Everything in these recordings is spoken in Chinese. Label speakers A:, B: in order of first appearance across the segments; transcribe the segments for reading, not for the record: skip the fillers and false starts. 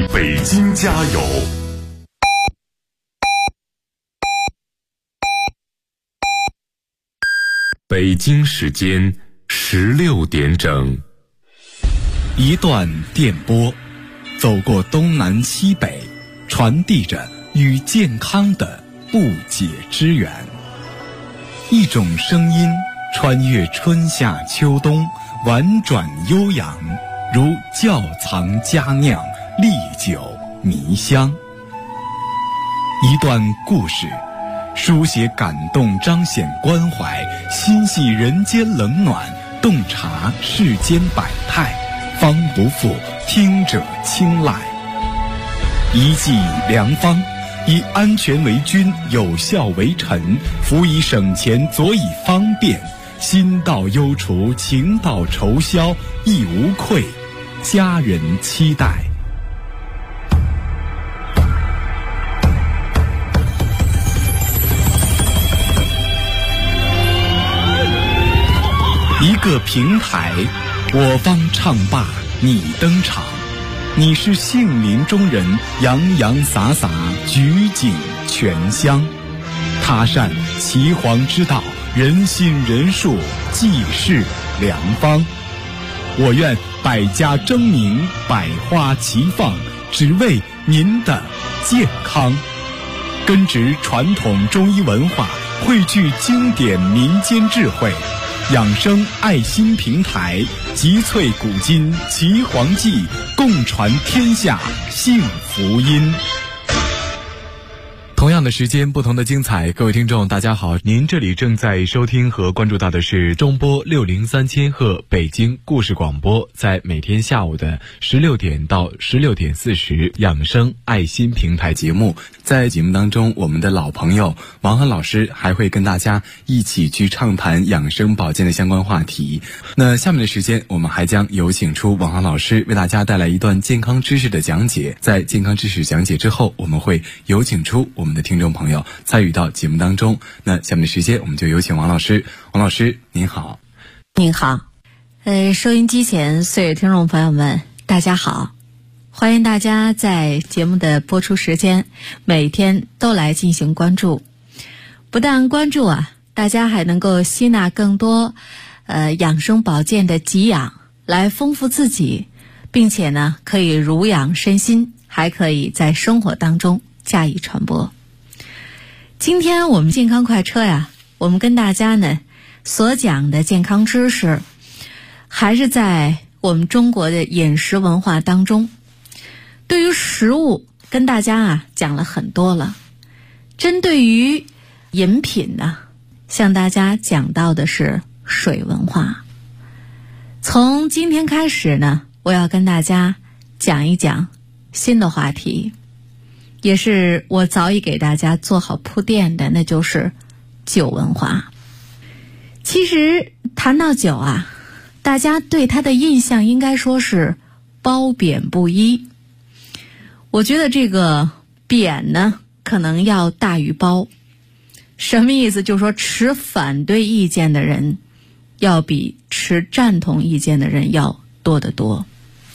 A: 北京加油！北京时间16点整。
B: 一段电波，走过东南西北，传递着与健康的不解之缘。一种声音穿越春夏秋冬，婉转悠扬，如窖藏佳酿，历久弥香。一段故事，书写感动，彰显关怀，心系人间冷暖，洞察世间百态，方不负听者青睐。一剂良方，以安全为君，有效为臣，辅以省钱，佐以方便，心到忧除，情到愁消，亦无愧，家人期待。一个平台，我方唱罢你登场，你是杏林中人，洋洋洒洒，举景全香。他善岐黄之道，人心人术，济世良方。我愿百家争鸣，百花齐放，只为您的健康。根植传统中医文化，汇聚经典民间智慧，养生爱心平台，集萃古今岐黄记，共传天下幸福音。同样的时间，不同的精彩。各位听众大家好，您这里正在收听和关注到的是中波603千赫北京故事广播，在每天下午的16点到16点40养生爱心平台节目。在节目当中，我们的老朋友王涵老师还会跟大家一起去畅谈养生保健的相关话题。那下面的时间，我们还将有请出王涵老师为大家带来一段健康知识的讲解。在健康知识讲解之后，我们会有请出我们的听众朋友参与到节目当中。那下面的时间，我们就有请王老师。王老师您好。
C: 您好。收音机前所有听众朋友们大家好，欢迎大家在节目的播出时间每天都来进行关注。不但关注大家还能够吸纳更多养生保健的给养，来丰富自己，并且呢可以濡养身心，还可以在生活当中加以传播。今天我们健康快车我们跟大家呢所讲的健康知识，还是在我们中国的饮食文化当中。对于食物跟大家讲了很多了，针对于饮品呢，向大家讲到的是水文化。从今天开始呢，我要跟大家讲一讲新的话题，也是我早已给大家做好铺垫的，那就是酒文化。其实谈到酒大家对它的印象应该说是褒贬不一。我觉得这个贬呢可能要大于褒。什么意思？就是说持反对意见的人要比持赞同意见的人要多得多。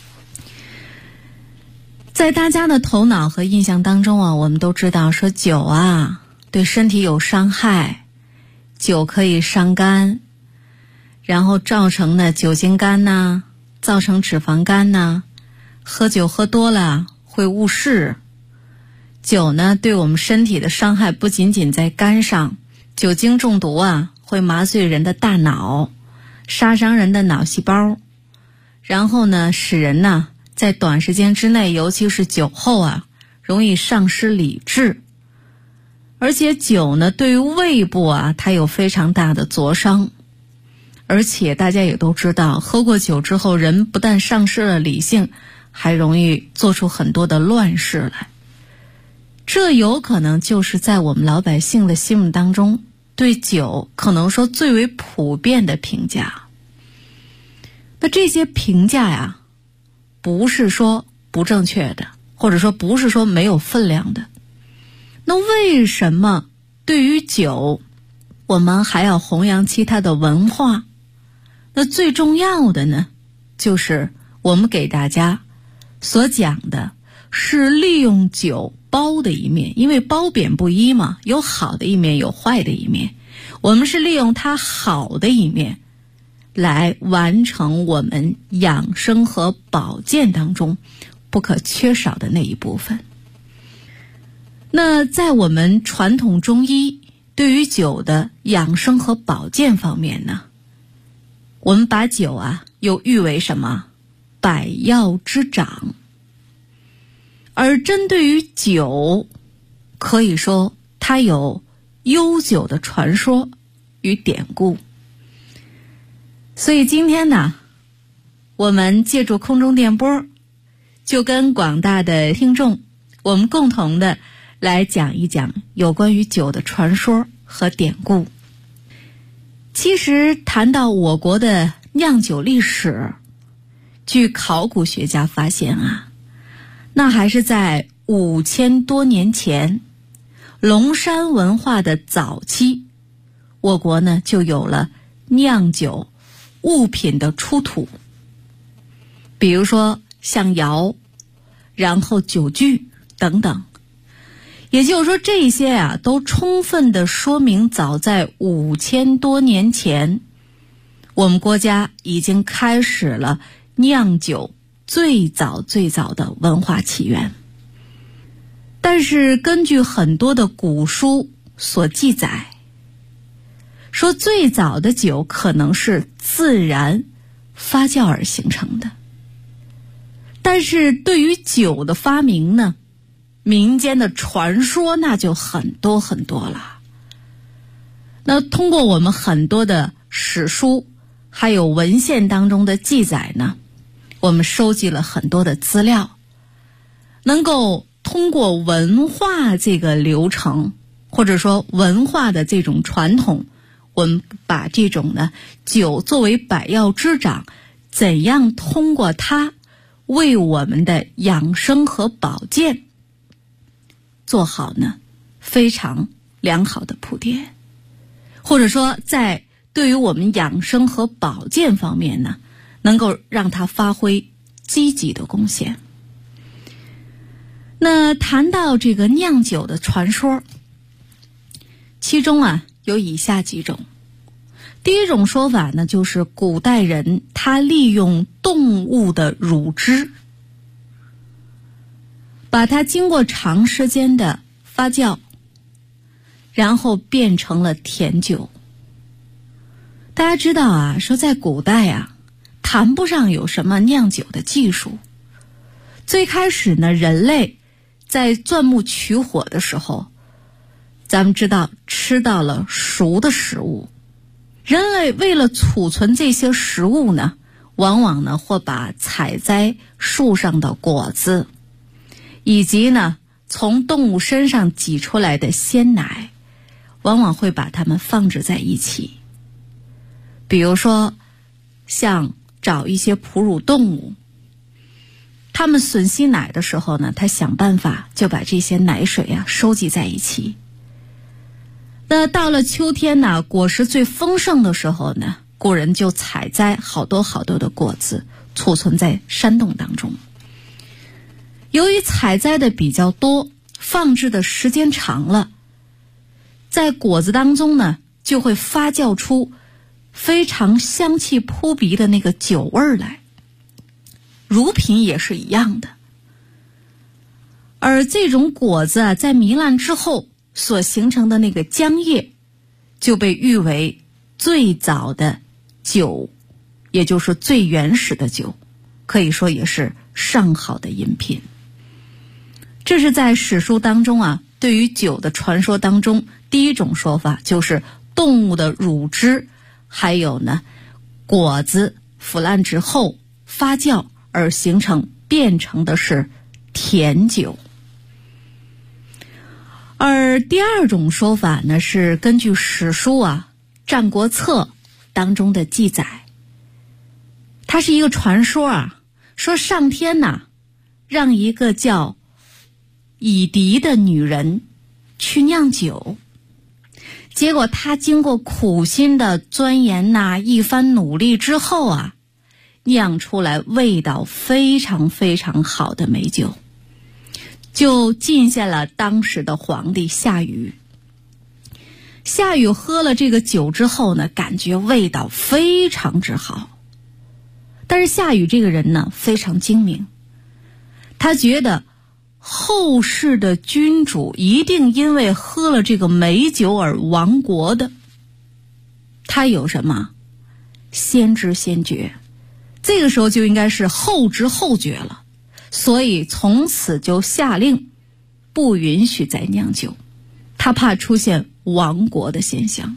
C: 在大家的头脑和印象当中我们都知道说酒对身体有伤害，酒可以伤肝，然后造成的酒精肝造成脂肪肝喝酒喝多了会误事。酒呢对我们身体的伤害不仅仅在肝上，酒精中毒会麻醉人的大脑，杀伤人的脑细胞，然后呢使人在短时间之内，尤其是酒后容易丧失理智。而且酒呢对于胃部它有非常大的灼伤。而且大家也都知道，喝过酒之后，人不但丧失了理性，还容易做出很多的乱事来。这有可能就是在我们老百姓的心目当中，对酒可能说最为普遍的评价。那这些评价不是说不正确的，或者说不是说没有分量的。那为什么对于酒我们还要弘扬其他的文化？那最重要的呢，就是我们给大家所讲的是利用酒褒的一面，因为褒贬不一嘛，有好的一面，有坏的一面。我们是利用它好的一面来完成我们养生和保健当中不可缺少的那一部分。那在我们传统中医对于酒的养生和保健方面呢，我们把酒又誉为什么？百药之长。而针对于酒，可以说它有悠久的传说与典故。所以今天呢，我们借助空中电波，就跟广大的听众，我们共同的来讲一讲有关于酒的传说和典故。其实谈到我国的酿酒历史，据考古学家发现那还是在5000多年前，龙山文化的早期，我国呢就有了酿酒物品的出土。比如说像窑，然后酒具等等。也就是说，这些都充分的说明早在5000多年前，我们国家已经开始了酿酒最早的文化起源。但是根据很多的古书所记载，说最早的酒可能是自然发酵而形成的。但是对于酒的发明呢，民间的传说那就很多很多了。那通过我们很多的史书还有文献当中的记载呢，我们收集了很多的资料，能够通过文化这个流程，或者说文化的这种传统，我们把这种呢酒作为百药之长，怎样通过它为我们的养生和保健做好呢非常良好的铺垫，或者说在对于我们养生和保健方面呢，能够让它发挥积极的贡献。那谈到这个酿酒的传说，其中有以下几种。第一种说法呢，就是古代人他利用动物的乳汁，把它经过长时间的发酵，然后变成了甜酒。大家知道说在古代谈不上有什么酿酒的技术。最开始呢，人类在钻木取火的时候，咱们知道吃到了熟的食物。人类为了储存这些食物呢，往往呢会把采摘树上的果子，以及呢从动物身上挤出来的鲜奶，往往会把它们放置在一起。比如说像找一些哺乳动物，它们吮吸奶的时候呢，它想办法就把这些奶水收集在一起。那到了秋天呢，果实最丰盛的时候呢，古人就采摘好多的果子，储存在山洞当中。由于采摘的比较多，放置的时间长了，在果子当中呢，就会发酵出非常香气扑鼻的那个酒味来。乳品也是一样的。而这种果子在糜烂之后所形成的那个浆液，就被誉为最早的酒，也就是最原始的酒，可以说也是上好的饮品。这是在史书当中对于酒的传说当中第一种说法，就是动物的乳汁还有呢果子腐烂之后发酵而形成变成的是甜酒。而第二种说法呢，是根据史书战国策当中的记载。它是一个传说说上天让一个叫乙狄的女人去酿酒，结果她经过苦心的钻研一番努力之后酿出来味道非常好的美酒。 就进献了当时的皇帝夏禹。夏禹喝了这个酒之后呢，感觉味道非常之好。但是夏禹这个人呢，非常精明，他觉得后世的君主一定因为喝了这个美酒而亡国的。他有什么？先知先觉，这个时候就应该是后知后觉了。所以从此就下令不允许再酿酒，他怕出现亡国的现象。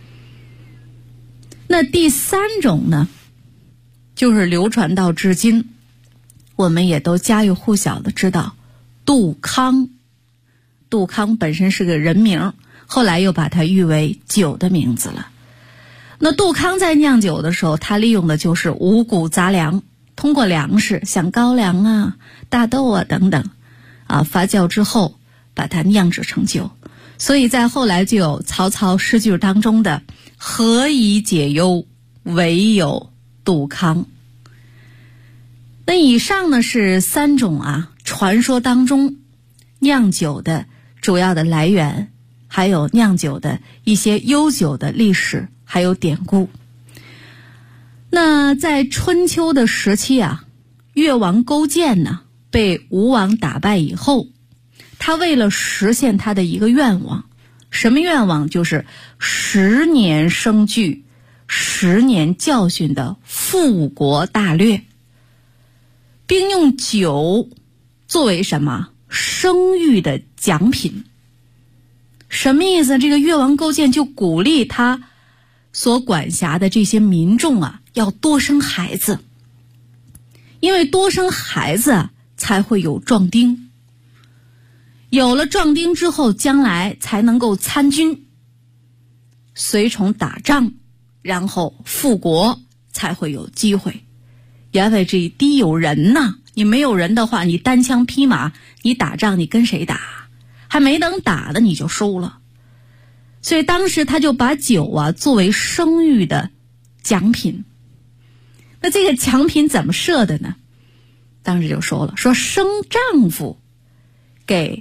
C: 那第三种呢，就是流传到至今，我们也都家喻户晓的知道杜康。杜康本身是个人名，后来又把它誉为酒的名字了。那杜康在酿酒的时候，他利用的就是五谷杂粮，通过粮食像高粱啊、大豆啊等等发酵之后把它酿制成酒。所以在后来就有曹操诗句当中的何以解忧，唯有杜康。那以上呢是三种传说当中酿酒的主要的来源，还有酿酒的一些悠久的历史还有典故。那在春秋的时期越王勾践呢被吴王打败以后，他为了实现他的一个愿望，什么愿望？就是10年生聚10年教训的复国大略，并用酒作为什么？生育的奖品。什么意思？这个越王勾践就鼓励他所管辖的这些民众要多生孩子，因为多生孩子才会有壮丁，有了壮丁之后，将来才能够参军随从打仗，然后复国才会有机会。因为这得有人你没有人的话，你单枪匹马，你打仗你跟谁打？还没等打的你就输了。所以当时他就把酒作为生育的奖品。那这个奖品怎么设的呢？当时就说了，说生丈夫给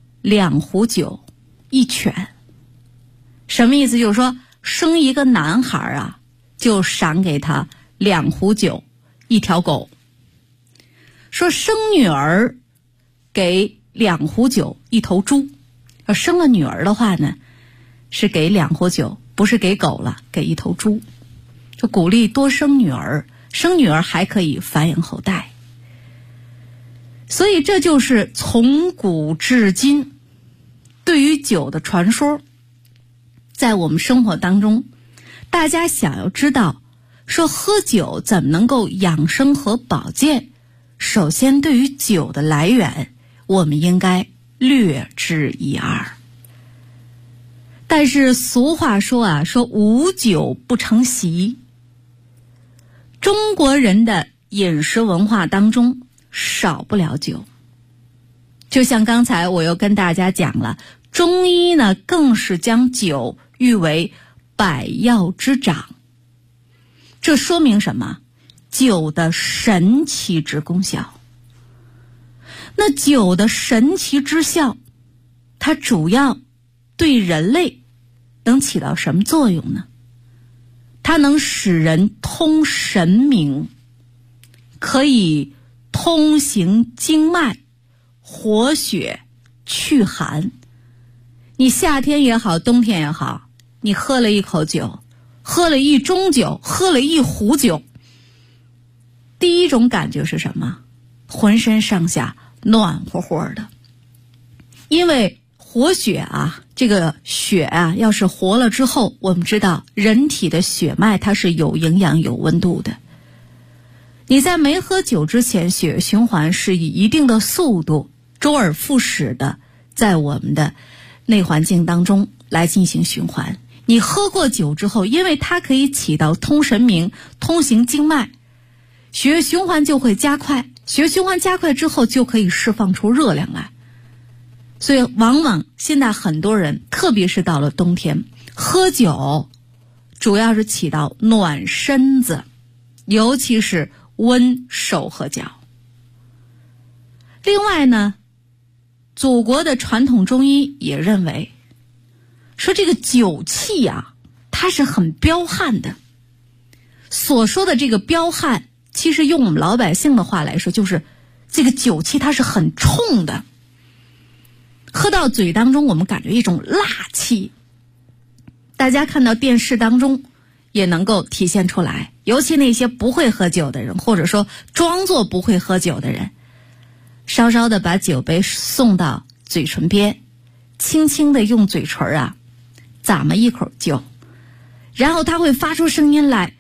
C: 2壶酒1犬。什么意思？就是说生一个男孩就赏给他2壶酒1条狗。说生女儿给2壶酒1头猪。生了女儿的话呢，是给2壶酒，不是给狗了，给1头猪。就鼓励多生女儿，生女儿还可以繁衍后代。所以这就是从古至今对于酒的传说。在我们生活当中，大家想要知道说喝酒怎么能够养生和保健，首先对于酒的来源我们应该略知一二。但是俗话说说无酒不成席。中国人的饮食文化当中少不了酒。就像刚才我又跟大家讲了，中医呢更是将酒誉为百药之长。这说明什么？酒的神奇之功效。那酒的神奇之效，它主要对人类能起到什么作用呢？它能使人通神明，可以通行经脉，活血祛寒。你夏天也好，冬天也好，你喝了一口酒，喝了一盅酒，喝了一壶酒，第一种感觉是什么？浑身上下暖和和的。因为活血这个血要是活了之后，我们知道人体的血脉它是有营养有温度的。你在没喝酒之前，血液循环是以一定的速度周而复始的在我们的内环境当中来进行循环。你喝过酒之后，因为它可以起到通神明、通行经脉，血液循环就会加快，血液循环加快之后就可以释放出热量来。所以往往现在很多人，特别是到了冬天，喝酒主要是起到暖身子，尤其是温手和脚。另外呢， 祖国的传统中医也认为，说这个酒气啊，它是很彪悍的。所说的这个彪悍，其实用我们老百姓的话来说，就是这个酒气它是很冲的，喝到嘴当中我们感觉一种辣气。大家看到电视当中也能够体现出来，尤其那些不会喝酒的人，或者说装作不会喝酒的人，稍稍的把酒杯送到嘴唇边，轻轻的用嘴唇啊咂么一口酒，然后他会发出声音来。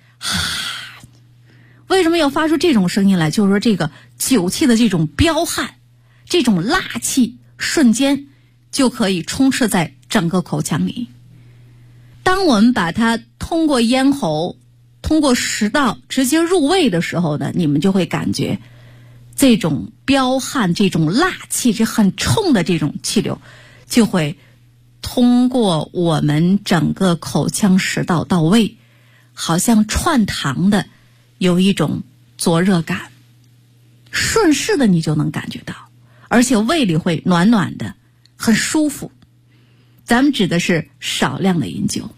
C: 为什么要发出这种声音来？就是说这个酒气的这种彪悍，这种辣气瞬间就可以充斥在整个口腔里。当我们把它通过咽喉，通过食道直接入胃的时候呢，你们就会感觉这种彪悍，这种辣气，这很冲的这种气流就会通过我们整个口腔食道到胃，好像串堂的有一种灼热感，顺势的你就能感觉到，而且胃里会暖暖的，很舒服。咱们指的是少量的饮酒。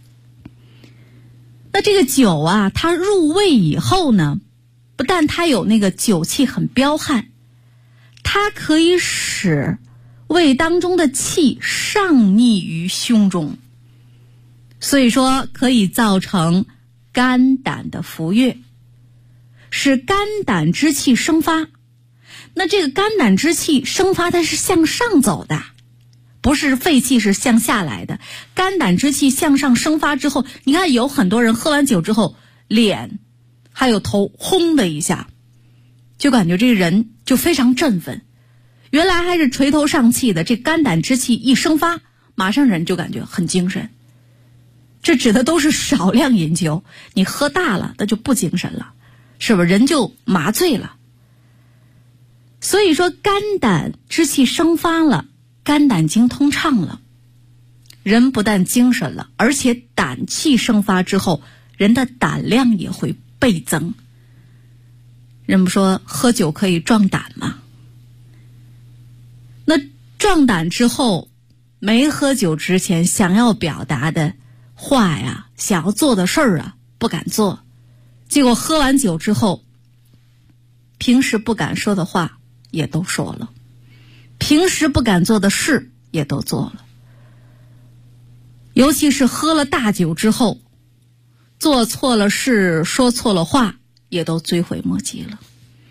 C: 那这个酒啊，它入胃以后呢，不但它有那个酒气很彪悍，它可以使胃当中的气上逆于胸中，所以说可以造成肝胆的浮跃，使肝胆之气生发。那这个肝胆之气生发，它是向上走的，不是肺气是向下来的。肝胆之气向上生发之后，你看有很多人喝完酒之后，脸还有头轰的一下，就感觉这个人就非常振奋。原来还是垂头丧气的，这肝胆之气一生发，马上人就感觉很精神。这指的都是少量饮酒，你喝大了那就不精神了，是不是？人就麻醉了。所以说肝胆之气生发了，肝胆经通畅了，人不但精神了，而且胆气生发之后，人的胆量也会倍增。人不说喝酒可以壮胆吗？那壮胆之后，没喝酒之前想要表达的话呀，想要做的事儿啊，不敢做，结果喝完酒之后，平时不敢说的话也都说了，平时不敢做的事也都做了。尤其是喝了大酒之后，做错了事，说错了话，也都追悔莫及了。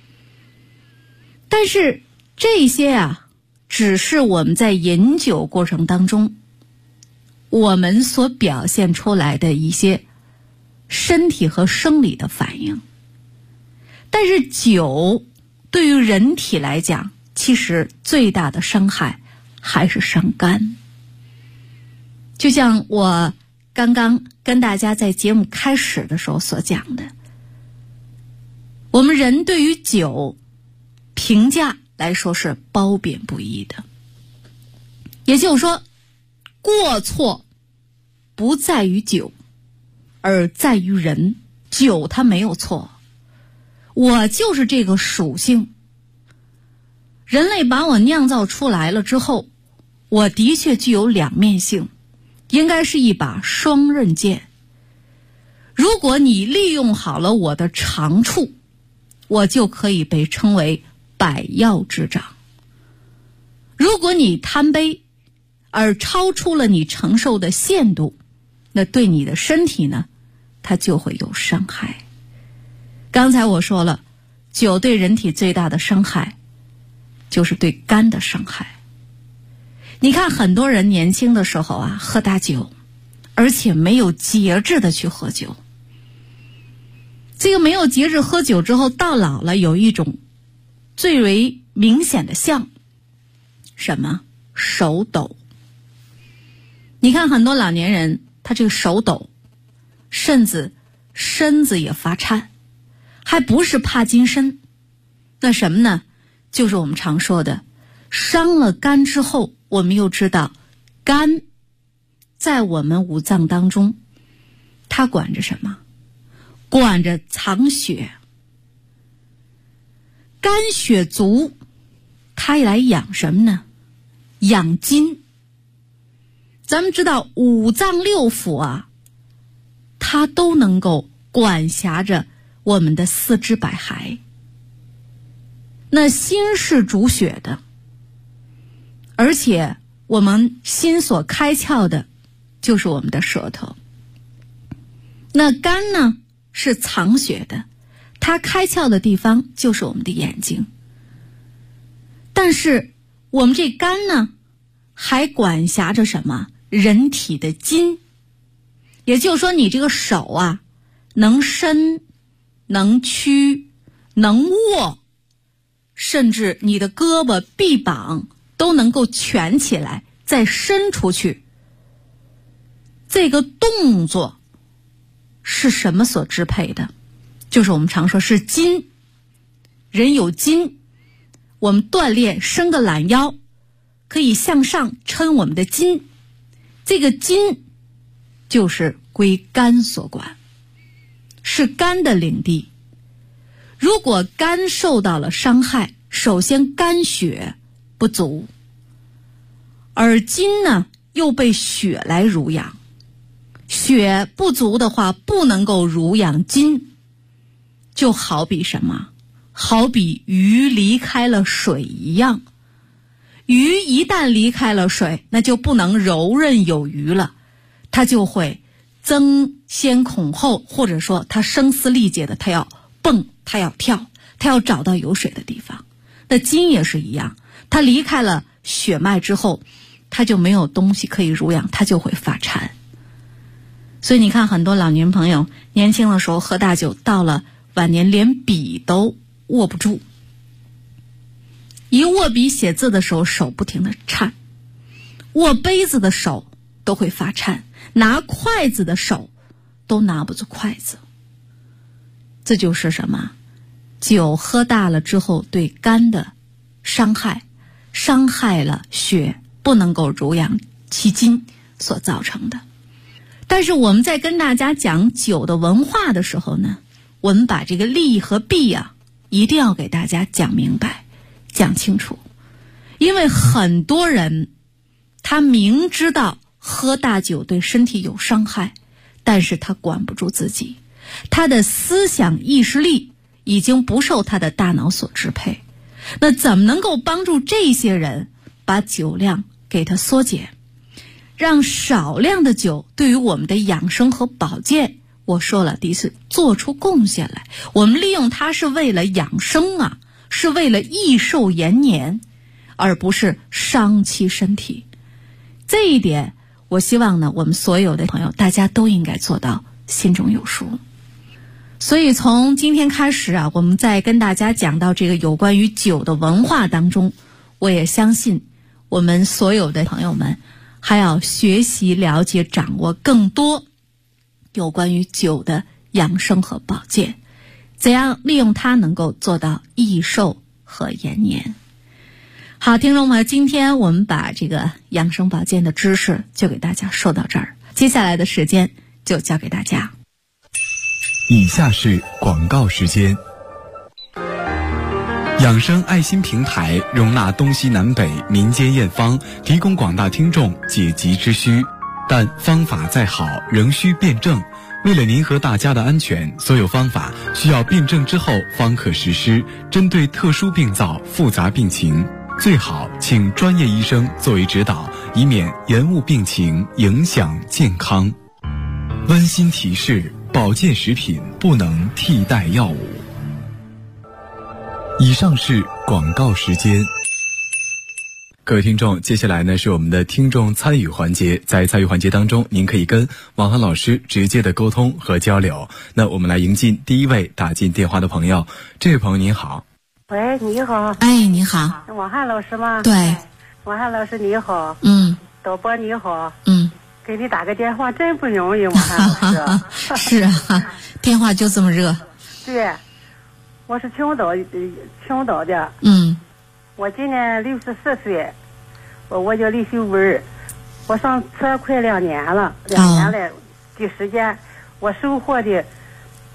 C: 但是这些啊，只是我们在饮酒过程当中我们所表现出来的一些身体和生理的反应。但是酒对于人体来讲，其实最大的伤害还是伤肝。就像我刚刚跟大家在节目开始的时候所讲的，我们人对于酒评价来说是褒贬不一的。也就是说，过错不在于酒，而在于人。酒它没有错，我就是这个属性，人类把我酿造出来了之后，我的确具有两面性，应该是一把双刃剑。如果你利用好了我的长处，我就可以被称为百药之长。如果你贪杯而超出了你承受的限度，那对你的身体呢，它就会有伤害。刚才我说了，酒对人体最大的伤害就是对肝的伤害。你看很多人年轻的时候啊，喝大酒，而且没有节制的去喝酒。这个没有节制喝酒之后，到老了有一种最为明显的象，什么？手抖。你看很多老年人，他这个手抖，甚至身子也发颤，还不是帕金森。那什么呢？就是我们常说的，伤了肝之后，我们又知道肝在我们五脏当中，它管着什么？管着藏血。肝血足，它来养什么呢？ 养筋。咱们知道五脏六腑啊，它都能够管辖着我们的四肢百骸。那心是主血的，而且我们心所开窍的就是我们的舌头。那肝呢是藏血的，它开窍的地方就是我们的眼睛。但是我们这肝呢还管辖着什么？人体的筋。也就是说你这个手啊能伸能屈能握，甚至你的胳膊臂膀都能够蜷起来再伸出去。这个动作是什么所支配的？就是我们常说是筋。人有筋，我们锻炼伸个懒腰可以向上抻我们的筋，这个筋就是归肝所管，是肝的领地。如果肝受到了伤害，首先肝血不足，而筋呢又被血来濡养，血不足的话不能够濡养筋。就好比什么？好比鱼离开了水一样。鱼一旦离开了水，那就不能游刃有余了，它就会争先恐后，或者说它声嘶力竭的，它要蹦，它要跳，它要找到有水的地方。那筋也是一样，它离开了血脉之后，它就没有东西可以濡养，它就会发馋。所以你看很多老年朋友年轻的时候喝大酒，到了晚年连笔都握不住，一握笔写字的时候手不停地颤，握杯子的手都会发颤，拿筷子的手都拿不住筷子。这就是什么？酒喝大了之后对肝的伤害，伤害了血不能够濡养其筋所造成的。但是我们在跟大家讲酒的文化的时候呢，我们把这个利和弊啊一定要给大家讲明白讲清楚。因为很多人他明知道喝大酒对身体有伤害，但是他管不住自己，他的思想意识力已经不受他的大脑所支配。那怎么能够帮助这些人把酒量给他缩减，让少量的酒对于我们的养生和保健，我说了，第一是做出贡献来。我们利用它是为了养生啊，是为了益寿延年，而不是伤其身体。这一点我希望呢，我们所有的朋友大家都应该做到心中有数。所以从今天开始啊，我们在跟大家讲到这个有关于酒的文化当中，我也相信我们所有的朋友们还要学习了解掌握更多有关于酒的养生和保健，怎样利用它能够做到益寿和延年。好，听众朋友，今天我们把这个养生保健的知识就给大家说到这儿，接下来的时间就交给大家。
B: 以下是广告时间。养生爱心平台容纳东西南北民间验方，提供广大听众解急之需，但方法再好仍需辩证。为了您和大家的安全，所有方法需要辩证之后方可实施，针对特殊病灶、复杂病情，最好请专业医生作为指导，以免延误病情，影响健康。温馨提示：保健食品不能替代药物。以上是广告时间。各位听众，接下来呢是我们的听众参与环节。在参与环节当中，您可以跟王涵老师直接的沟通和交流。那我们来迎进第一位打进电话的朋友。这位朋友您好。
D: 喂，你好。
C: 哎，你好。
D: 王涵老师吗？
C: 对。
D: 王涵老师你好。导播你好。给你打个电话真不容易，王涵老师。
C: 是啊，电话就这么热。
D: 对，我是青岛的。我今年64岁，我叫李秀文，我上车快2年了，2年了的时间，我收获的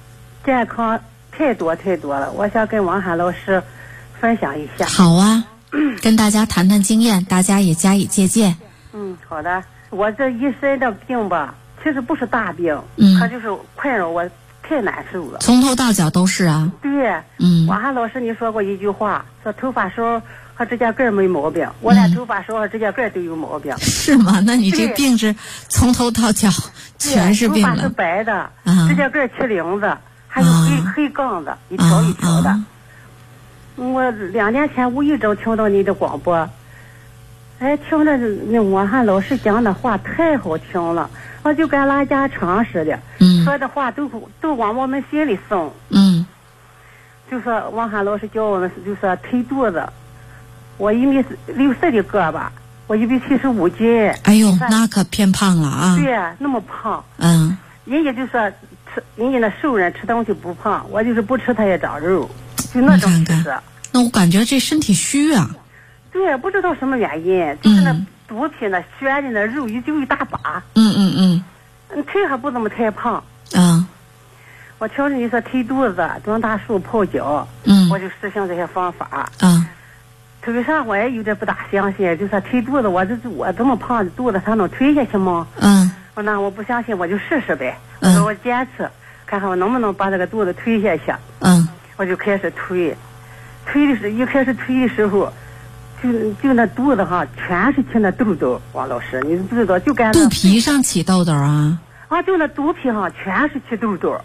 D: 健康太多了，我想跟王涵老师分享一下。
C: 好啊。 跟大家谈谈经验，大家也加以借鉴。
D: 好的。我这一身的病吧，其实不是大病，它就是困扰我太难受了，
C: 从头到脚都是啊。
D: 对，王涵老师你说过一句话，说头发梢和指甲盖没毛病，我连头发梢和指甲盖都有毛病。
C: 是吗？那你这病是从头到脚全是病了。
D: 头发是白的，指甲盖起领子，还有黑杠子，一条一条的。我2年前无意中听到你的广播，听着那王涵老师讲的话太好听了，我就跟拉家常似的，说的话都往我们心里送。就说王涵老师教我们，就说推肚子，我1.64米的个吧，我1.75斤。
C: 哎呦，那可偏胖了啊！
D: 对，那么胖。人家就说人家那瘦人吃东西不胖，我就是不吃它也长肉，就那种意思。
C: 那我感觉这身体虚啊。
D: 对，不知道什么原因，就是那肚皮那悬的那肉就一大把。腿还不怎么太胖。我听着你说推肚子、装大树、泡脚，我就实行这些方法。头上我也有点不大相信，就说推肚子，我这么胖的肚子，它能推下去吗？那我不相信，我就试试呗。我说我坚持，看看我能不能把这个肚子推下去。我就开始推一开始推的时候，就那肚子哈，全是起那痘痘。王老师，你不知道，就干
C: 肚皮上起痘痘啊？
D: 就那肚皮上全是起痘痘。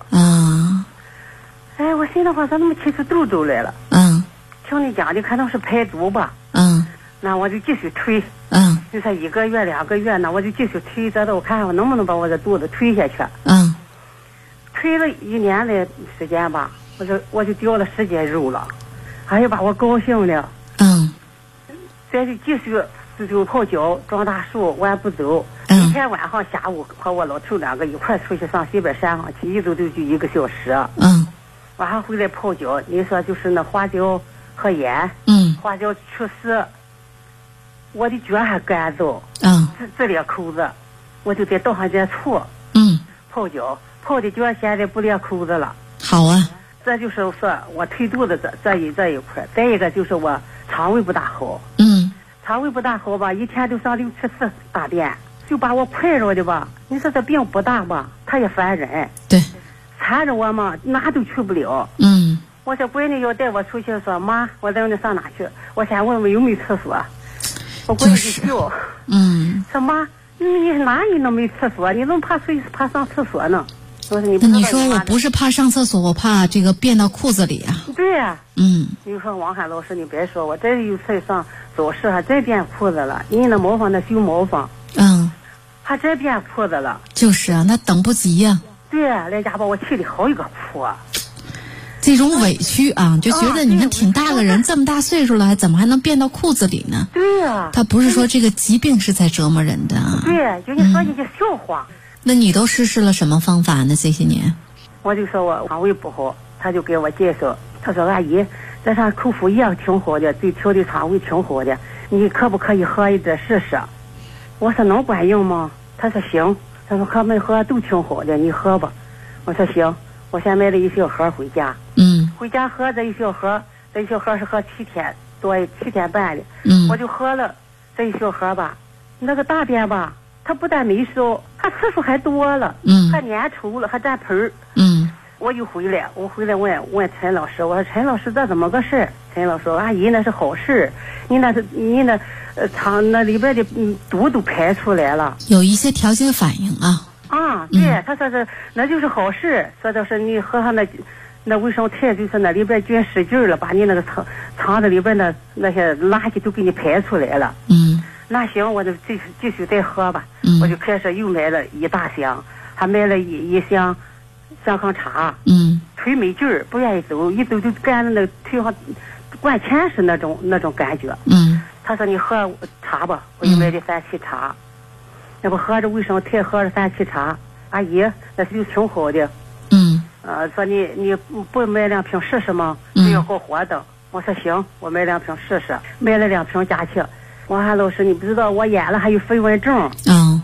D: 我心里话咋那么起出痘痘来了？听你讲的，可能是排毒吧。那我就继续推。就说1个月、2个月呢，我就继续推，直到我看看我能不能把我这肚子推下去。推了1年的时间吧，我就掉了10斤肉了，哎呀，把我高兴的。再就继续就泡脚、装大树、弯步走。每天晚上下午和我老头2个一块出去上西边山上去，一走就1个小时。晚上回来泡脚，你说就是那花椒和盐，花椒去丝，我的脚还干燥，这裂口子，我就得倒上点醋，泡脚，泡的脚现在不裂口子了。
C: 好啊，
D: 这就是说我推肚子这一块，再一个就是我肠胃不大好，肠胃不大好吧，一天都上6、7次大便，就把我困扰的吧。你说这病不大吧，他也烦人，
C: 对，
D: 缠着我嘛，哪都去不了。我说闺女要带我出去，说妈，我带你上哪去？我先问问有没有厕所。我闺女就笑，说妈，你哪里能没厕所？你怎么怕上厕所呢？我说你不知道。
C: 你说我不是怕上厕所，我怕这个便到裤子里啊。
D: 对呀。你说王涵老师，你别说我这有次上早市还真变裤子了，人家那磨坊那修磨坊，还真变裤子了。
C: 就是啊，那等不及呀。
D: 对呀，人家把我气得好一个哭啊。
C: 这种委屈啊，就觉得你们挺大个人，这么大岁数了，怎么还能变到裤子里呢？
D: 对呀。
C: 他不是说这个疾病是在折磨人的啊。
D: 对，就你说你这笑话。
C: 那你都实施了什么方法呢？这些年？
D: 我就说我肠胃不好，他就给我介绍，他说阿姨，这上口服液挺好的，对调的肠胃挺好的，你可不可以喝一点试试？我说能管用吗？他说行，他说喝没喝都挺好的，你喝吧。我说行，我先买了一小盒回家。回家喝这一小盒是喝7天多7天半的。我就喝了这一小盒吧，那个大便吧，它不但没少，它次数还多了，还粘稠了，还占盆儿。我就回来问陈老师，我说陈老师这怎么个事儿？陈老师说阿姨那是好事，你那肠那里边的毒都排出来了，
C: 有一些调节反应啊。
D: 对，他说是那就是好事，说的是你喝上那卫生贴，就是那里边菌使劲了，把你那个肠子里边的那些垃圾都给你排出来了。那行，我就继续再喝吧。我就开始又买了1大箱，还买了一箱香康茶。腿没劲儿，不愿意走，一走就干的那腿上灌铅似那种感觉。他说你喝茶吧，我就买的3七茶。那不喝着卫生贴，喝着3七茶，阿姨那是就挺好的。说你不买2瓶试试吗？就要搞活动。我说行，我买2瓶试试，买了2瓶加去。王涵老师，你不知道我眼了还有飞蚊症。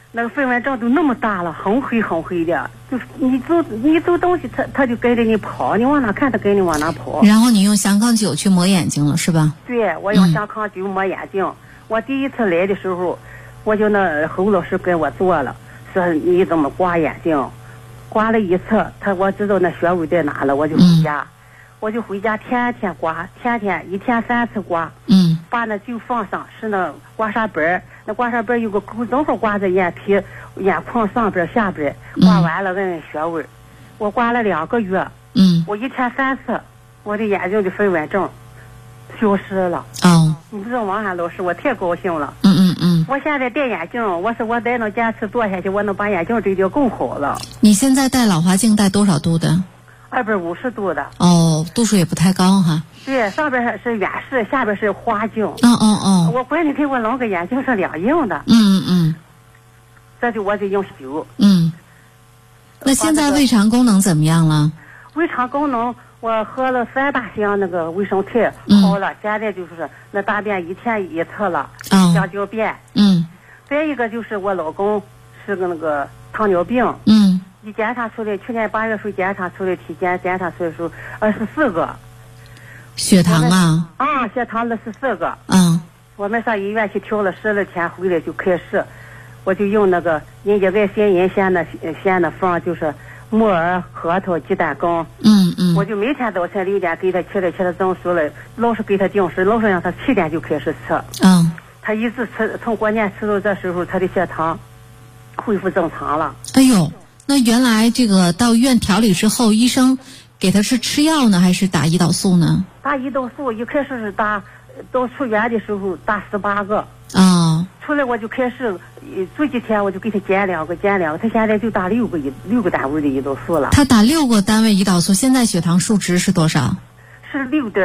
D: 那个飞蚊症都那么大了，很黑很黑的，就是你走东西，它就跟着你跑，你往哪看它跟你往哪跑。
C: 然后你用香康酒去抹眼睛了是吧？
D: 对，我用香康酒抹眼睛。我第一次来的时候，我就那侯老师跟我做了，说你怎么刮眼睛，刮了一次，我知道那穴位在哪了，我就回家，天天刮，一天3次刮。把那酒放上，是那刮痧板，那刮痧板有个钩，正好刮在眼皮、眼眶上边、下边，刮完了摁穴位。我刮了2个月。我一天3次，我的眼睛的飞蚊症消失了。你知道王涵老师，我太高兴了。我现在戴眼镜，我说我再能坚持做下去，我能把眼镜摘掉更好了。
C: 你现在戴老花镜戴多少度的
D: ？250度的。
C: 度数也不太高哈。
D: 对，上边是远视，下边是花镜。我管你给我弄个眼镜是2样的。这就我就用酒。
C: 那现在胃肠功能怎么样了？
D: 胃肠功能，我喝了3大箱那个维生肽，好了。现在就是那大便1天1次了，香蕉便。再一个就是我老公是个那个糖尿病。一检查出来，去年8月份检查出来，体检检查出来时候24个。
C: 血糖啊？
D: 血糖24个。我们上医院去调了12天，回来就开始，我就用那个人家在咸银县那方，就是木耳、核桃、鸡蛋羹。我就每天早晨6点给他吃了证书了，老是给他定时，老是让他7点就开始吃。他一直吃，从过年吃到这时候，他的血糖恢复正常了。
C: 哎呦，那原来这个到医院调理之后，医生给他是吃药呢，还是打胰岛素呢？
D: 打胰岛素，一开始是打，到出院的时候打18个。出来我就开始，做几天我就给他减2个，他现在就打6个单位的胰岛素了。
C: 他打6个单位胰岛素，现在血糖数值是多少？
D: 是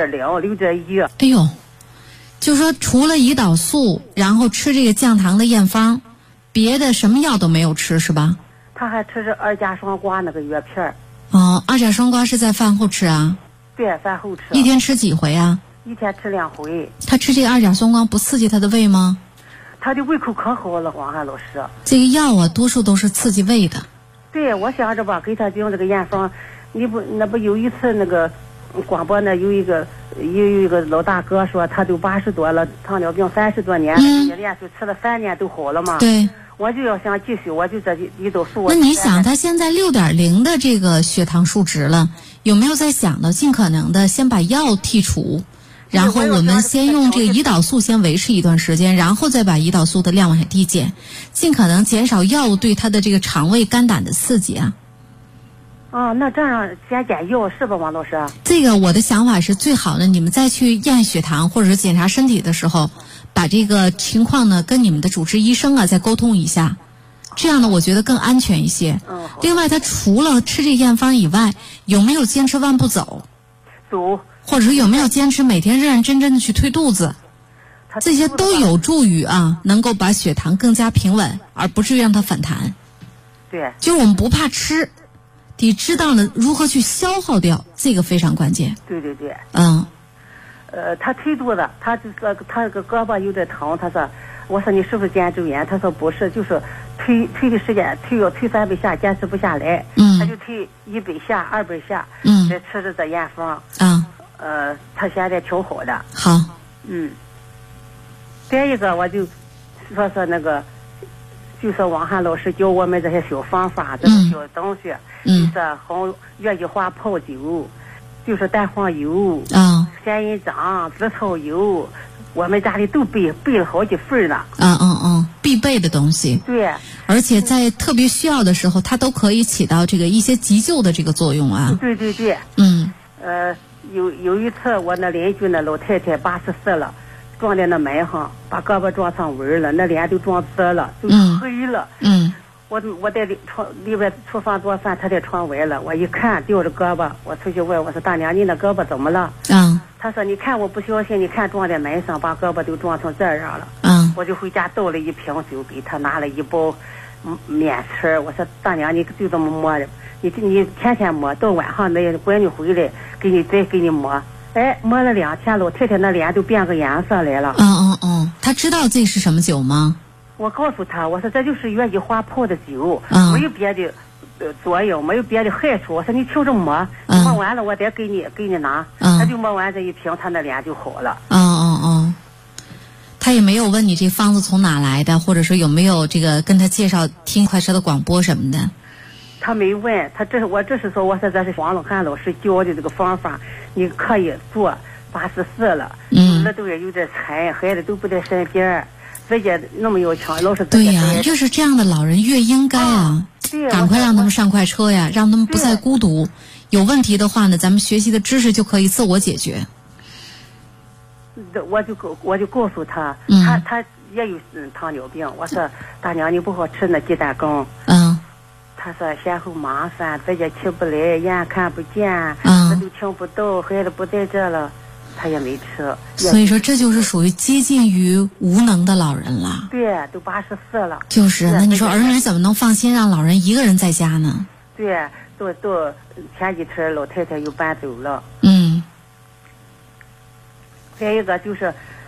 D: 6.0、6.1。
C: 哎呦，就说除了胰岛素，然后吃这个降糖的验方，别的什么药都没有吃是吧？
D: 他还吃着2甲双胍那个药片儿。
C: 2甲双胍是在饭后吃啊？
D: 对，饭后吃。
C: 一天吃几回啊？
D: 一天吃2回。
C: 他吃这个2甲双胍不刺激他的胃吗？
D: 他的胃口可好了，王涵老师。
C: 这个药啊，多数都是刺激胃的。
D: 对，我想着吧，给他定这个验方，那不有一次那个广播呢，有一个老大哥说，他都80多了，糖尿病30多年，连续吃了3年都好了嘛。
C: 对。
D: 我就要想继续，我就这胰岛素。
C: 那你想，他现在6.0的这个血糖数值了，有没有在想的尽可能的先把药剔除，然后我们先用这个胰岛素先维持一段时间，然后再把胰岛素的量往下递减，尽可能减少药物对他的这个肠胃肝胆的刺激啊。
D: 那这样先减药是吧，王老师？
C: 这个我的想法是最好的，你们再去验血糖或者是检查身体的时候，把这个情况呢跟你们的主治医生啊再沟通一下，这样呢我觉得更安全一些。另外他除了吃这个验方以外，有没有坚持万步走？或者说有没有坚持每天认认真真的去推肚子？这些都有助于能够把血糖更加平稳，而不至于让它反弹。
D: 对，
C: 就是我们不怕吃，得知道呢如何去消耗掉，这个非常关键。
D: 对。他推肚子，他这个胳膊有点疼，他说，我说你是不是肩周炎？他说不是，就是推的时间要推300下，坚持不下来。他就推100下、200下。再吃着这验方。他现在挺好的。
C: 好。
D: 再一个我就说那个，就说王涵老师教我们这些小方法，这些小东西，就是红月季花泡酒，就是蛋黄油，仙人掌、紫草油，我们家里都备了好几份呢。
C: 必备的东西。
D: 对。
C: 而且在特别需要的时候，它都可以起到这个一些急救的这个作用啊。
D: 对。有一次我那邻居那老太太84了，撞在那门上，把胳膊撞上纹了，那脸都撞紫了，都黑了。我在里边厨房做饭，他在床围了，我一看吊着胳膊，我出去问，我说大娘，你那胳膊怎么了？他说你看我不小心，你看撞在门上，把胳膊都撞成这样了。我就回家倒了一瓶酒给他，拿了一包面吃，我说大娘你就这么摸着，你天天摸，到晚上那闺女回来再给你摸。摸了2天了，太太那脸都变个颜色来了。
C: 他知道这是什么酒吗？
D: 我告诉他，我说这就是原计划泡的酒，没有别的作用，没有别的害处。我说你听着摸，摸完了我再给你拿。他就摸完这一瓶，他那脸就好了。
C: 他也没有问你这方子从哪来的，或者说有没有这个跟他介绍听快车的广播什么的。
D: 他没问，我这是说，我说这是王龙汉老师教的这个方法，你可以做。84了，那都是有点惨，孩子都不在身边，自己那么要强，老是
C: 对呀，越是这样的老人越应该赶快让他们上快车呀，让他们不再孤独。有问题的话呢，咱们学习的知识就可以自我解决。
D: 我就告诉他，他也有糖尿病，我说大娘你不好吃那鸡蛋羹。他说先后麻烦，自己起不来，眼看不见，这都听不到，孩子不在这了。他也没吃，
C: 所以说这就是属于接近于无能的老人了。
D: 对，都84了。
C: 就是，那你说儿女怎么能放心让老人一个人在家呢？
D: 对，到前几天老太太又搬走了。再一个就是，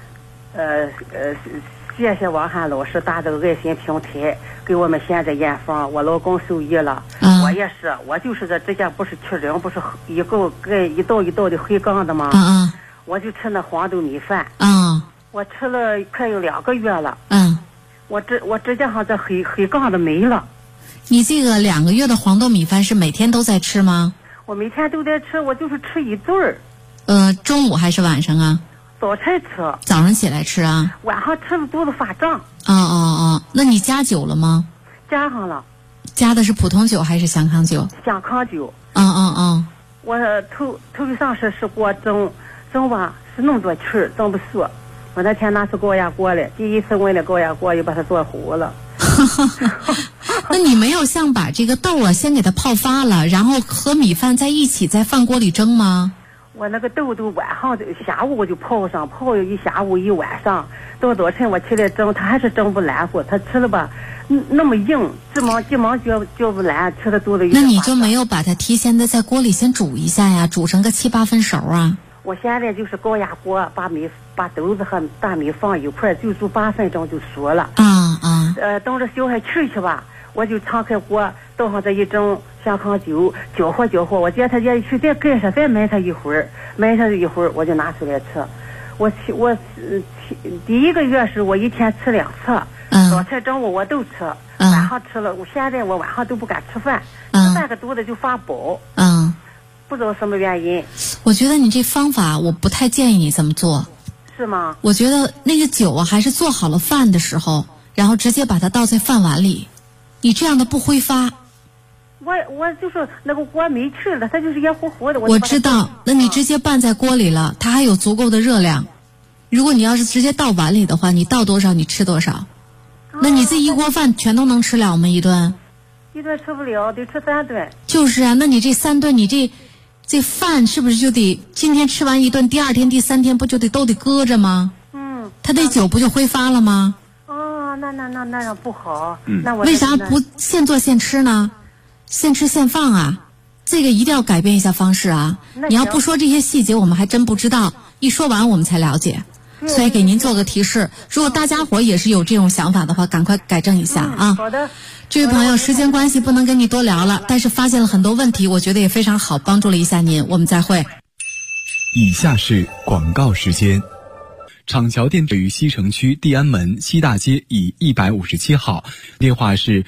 D: 谢谢王汉老师打这个爱心平台，给我们现在验房，我老公受益了。我也是，我就是这之前不是吃人，不是一道一道的黑杠的吗？我就吃那黄豆米饭，我吃了快有2个月了，我直接上这黑杠的没了。
C: 你这个2个月的黄豆米饭是每天都在吃吗？
D: 我每天都在吃，我就是吃一顿儿。
C: 中午还是晚上啊？
D: 早晨吃。
C: 早上起来吃啊？
D: 晚上吃了肚子发胀。
C: 那你加酒了吗？
D: 加上了。
C: 加的是普通酒还是香康酒？
D: 香康酒。我头一上是给我蒸吧，是那么多气儿，蒸不熟。我那天拿出高压锅来，第一次问了高压锅，又把它做糊了。
C: 那你没有像把这个豆先给它泡发了，然后和米饭在一起在饭锅里蒸吗？
D: 我那个豆晚上下午我就泡上，泡一下午一晚上，到早晨我起来蒸，它还是蒸不烂乎，它吃了吧那么硬，急忙嚼不烂，吃的肚子。
C: 那你就没有把它提前的在锅里先煮一下呀，煮成个7、8分熟啊？
D: 我现在就是高压锅，把豆子和大米放一块，就煮8分钟就熟了。等着小孩去吧，我就敞开锅，倒上这一蒸香康酒，搅和，我接他家去再盖上，再焖它一会儿，我就拿出来吃。我第1个月是我一天吃2次，早晨中午我都吃，晚上吃了。现在我晚上都不敢吃饭，吃饭个肚子就发饱。不知道什么原因。
C: 我觉得你这方法我不太建议你这么做。
D: 是吗？
C: 我觉得那个酒还是做好了饭的时候，然后直接把它倒在饭碗里，你这样的不挥发。
D: 我就是那个锅没去了，它就是热乎乎的。
C: 我知道，那你直接拌在锅里了，它还有足够的热量。如果你要是直接倒碗里的话，你倒多少你吃多少。那你这一锅饭全都能吃了吗？一顿
D: 吃不了，得吃3顿。
C: 就是啊，那你这3顿，你这饭是不是就得今天吃完一顿，第2天、第3天不就都得搁着吗？它这酒不就挥发了吗？
D: 那样不好。那我
C: 为啥不现做现吃呢？现吃现放啊，这个一定要改变一下方式啊！你要不说这些细节，我们还真不知道。一说完我们才了解，所以给您做个提示。如果大家伙也是有这种想法的话，赶快改正一下啊！
D: 好的。
C: 这位朋友，时间关系不能跟你多聊了，但是发现了很多问题，我觉得也非常好，帮助了一下您。我们再会。
B: 以下是广告时间。厂桥店位于西城区地安门西大街以157号，电话是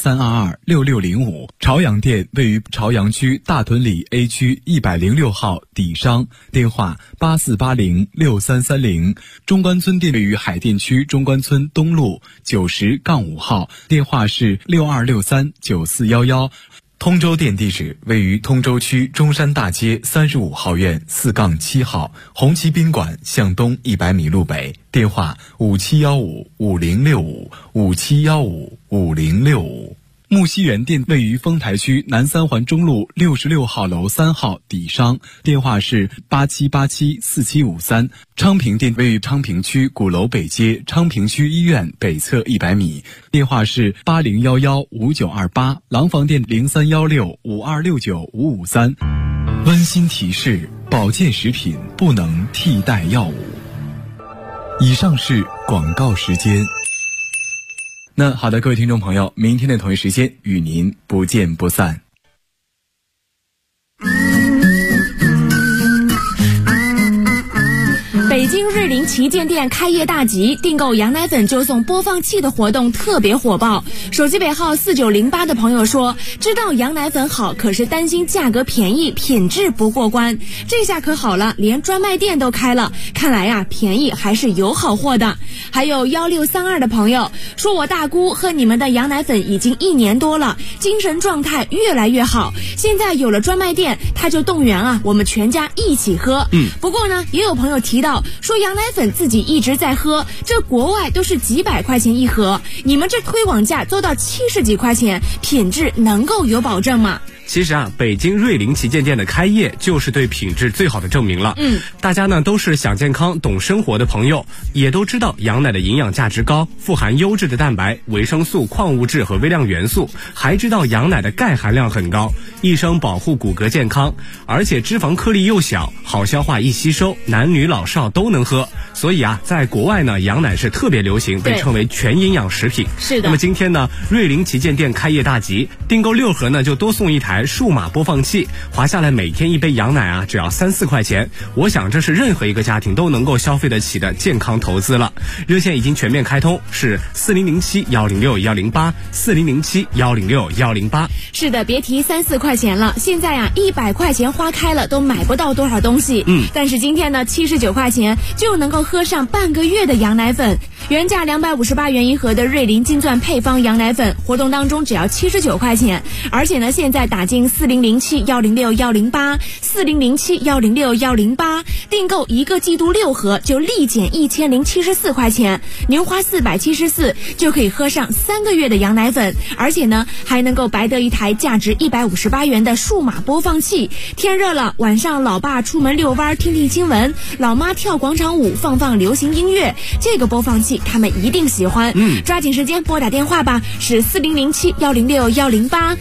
B: 83226605。朝阳店位于朝阳区大屯里 A 区106号底商，电话84806330。中关村店位于海淀区中关村东路90-5号，电话是62639411。通州店地址位于通州区中山大街35号院4-7号，红旗宾馆向东100米路北，电话57155065，57155065。木樨园店位于丰台区南3环中路66号楼3号底商，电话是87874753。昌平店位于昌平区鼓楼北街昌平区医院北侧100米，电话是80115928。廊坊店031652695553。温馨提示：保健食品不能替代药物。以上是广告时间。 那好的，各位听众朋友，明天的同一时间与您不见不散。
E: 北京瑞麟旗舰店开业大吉，订购羊奶粉就送播放器的活动特别火爆。手机尾号4908的朋友说，知道羊奶粉好，可是担心价格便宜，品质不过关。这下可好了，连专卖店都开了，看来呀，便宜还是有好货的。还有1632的朋友说，我大姑喝你们的羊奶粉已经1年多了，精神状态越来越好，现在有了专卖店，他就动员我们全家一起喝。不过呢，也有朋友提到说羊奶粉自己一直在喝，这国外都是几百块钱一盒，你们这推广价做到70几块钱，品质能够有保证吗？
F: 其实北京瑞麟旗舰店的开业就是对品质最好的证明了。大家呢都是想健康、懂生活的朋友，也都知道羊奶的营养价值高，富含优质的蛋白、维生素、矿物质和微量元素，还知道羊奶的钙含量很高，一生保护骨骼健康，而且脂肪颗粒又小，好消化易吸收，男女老少都能喝。所以在国外呢，羊奶是特别流行，被称为全营养食品。
E: 是的。
F: 那么今天呢，瑞麟旗舰店开业大吉，订购6盒呢就多送一台数码播放器，划下来每天一杯羊奶只要3-4块钱。我想这是任何一个家庭都能够消费得起的健康投资了。热线已经全面开通，是4007-106-108，4007-106-108。
E: 是的，别提3-4块钱了，现在100块钱花开了都买不到多少东西。但是今天呢，79块钱就能够喝上半个月的羊奶粉。原价258元一盒的瑞麟金钻配方羊奶粉，活动当中只要79块钱。而且呢，现在打进4007-106-108 4007-106-108，订购1个季度6盒就立减1074块钱，您花474就可以喝上3个月的羊奶粉，而且呢还能够白得一台价值158元的数码播放器。天热了，晚上老爸出门遛弯听听新闻，老妈跳广场舞放放流行音乐，这个播放器他们一定喜欢。抓紧时间拨打电话吧，是4007-106-108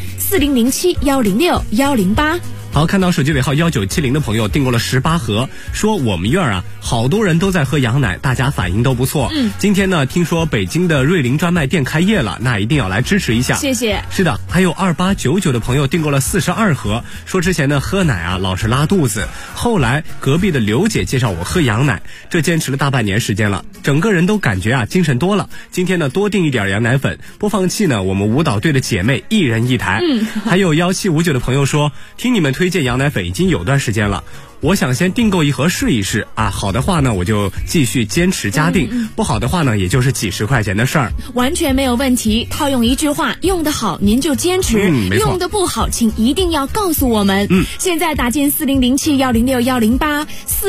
E: 4007-106-108。
F: 好，看到手机尾号1970的朋友订购了18盒，说我们院好多人都在喝羊奶，大家反应都不错。今天呢，听说北京的瑞麟专卖店开业了，那一定要来支持一下。
E: 谢谢。
F: 是的，还有2899的朋友订购了42盒，说之前呢喝奶老是拉肚子，后来隔壁的刘姐介绍我喝羊奶，这坚持了大半年时间了，整个人都感觉精神多了。今天呢多订一点羊奶粉，播放器呢我们舞蹈队的姐妹一人一台。还有1759的朋友说，听你们推荐羊奶粉已经有段时间了，我想先订购1盒试一试好的话呢我就继续坚持加订，不好的话呢也就是几十块钱的事儿，
E: 完全没有问题。套用一句话，用得好您就坚持，用得不好请一定要告诉我们。现在打进4007-106-108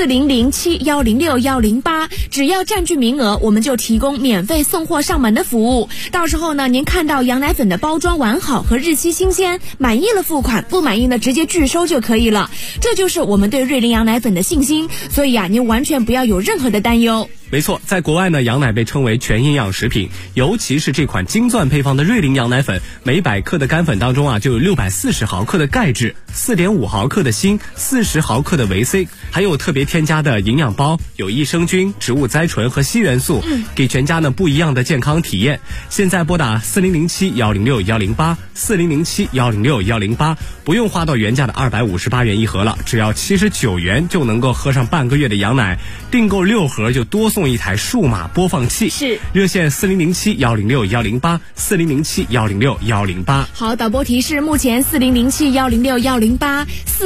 E: 4007-106-108，只要占据名额，我们就提供免费送货上门的服务。到时候呢，您看到羊奶粉的包装完好和日期新鲜，满意了付款，不满意呢直接拒收就可以了。这就是我们对瑞麟羊奶粉的信心，所以您完全不要有任何的担忧。
F: 没错，在国外呢，羊奶被称为全营养食品，尤其是这款金钻配方的瑞麟羊奶粉，每100克的干粉当中就有640毫克的钙质，4.5毫克的锌，40毫克的维 C， 还有特别添加的营养包，有益生菌、植物甾醇和硒元素，给全家呢不一样的健康体验。现在拨打4007-106-108 4007-106-108，不用花到原价的258元一盒了，只要79元就能够喝上半个月的羊奶。订购6盒就多送一台数码播放器。
E: 是，
F: 热线4007-106-108 4007-106-108。
E: 好，导播提示，目前4007-106-108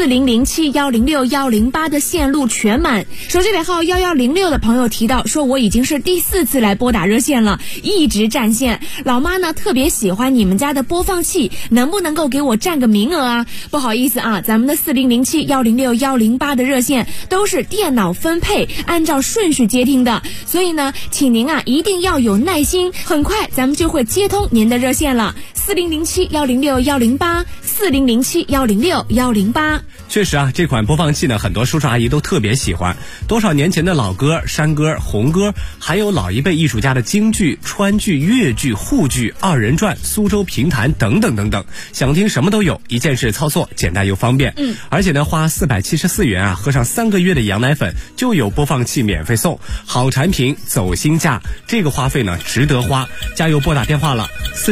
E: 4007-106-108的线路全满。手机尾号1106的朋友提到说，我已经是第4次来拨打热线了，一直占线。老妈呢特别喜欢你们家的播放器，能不能够给我占个名额不好意思咱们的4007-106-108的热线都是电脑分配，按照顺序接听的，所以呢请您一定要有耐心，很快咱们就会接通您的热线了。4007-106-108 4007-106-108。
F: 确实这款播放器呢，很多叔叔阿姨都特别喜欢。多少年前的老歌、山歌、红歌，还有老一辈艺术家的京剧、川剧、粤剧、沪剧、二人转、苏州评弹等等等等，想听什么都有，一键式操作，简单又方便。而且呢，花474元喝上3个月的羊奶粉，就有播放器免费送，好产品走新价，这个花费呢值得花。加油，拨打电话了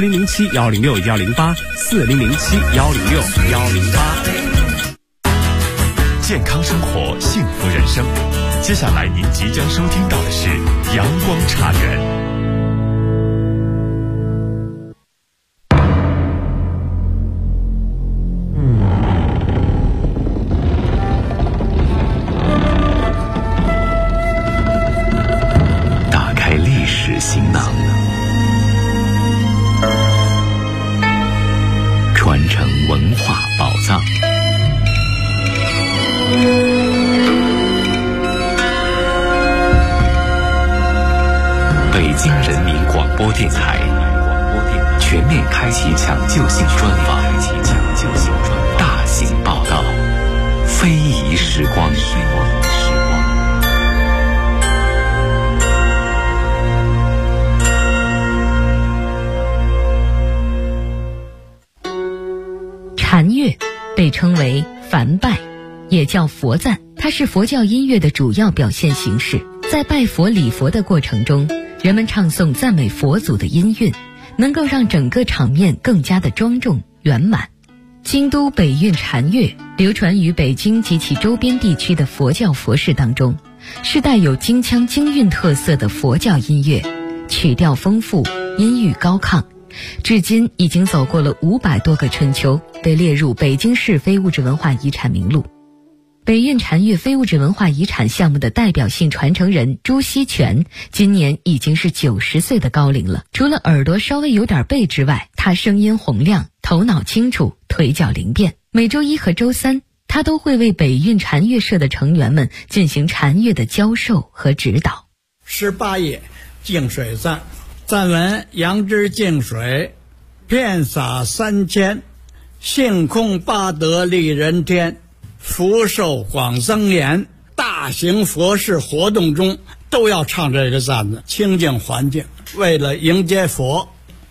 F: ，4007-106-108，4007-106-108。
A: 健康生活，幸福人生。接下来您即将收听到的是阳光茶园。
B: 打开历史行囊，传承文化宝藏。北京人民广播电台全面开启抢救性专访，大型报道，非遗时光。
G: 禅乐被称为梵拜，也叫佛赞，它是佛教音乐的主要表现形式。在拜佛礼佛的过程中，人们唱诵赞美佛祖的音韵，能够让整个场面更加的庄重圆满。京都北韵禅乐流传于北京及其周边地区的佛教佛事当中，是带有京腔京韵特色的佛教音乐，曲调丰富，音域高亢，至今已经走过了500多个春秋，被列入北京市非物质文化遗产名录。北韵禅乐非物质文化遗产项目的代表性传承人朱锡全今年已经是90岁的高龄了。除了耳朵稍微有点背之外，他声音洪亮，头脑清楚，腿脚灵便。每周1和周3，他都会为北韵禅乐社的成员们进行禅乐的教授和指导。
H: 18页净水赞，赞文：杨枝净水，遍洒3000，性空八德利人天，福寿广增延。大型佛事活动中都要唱这个赞子，清净环境，为了迎接佛。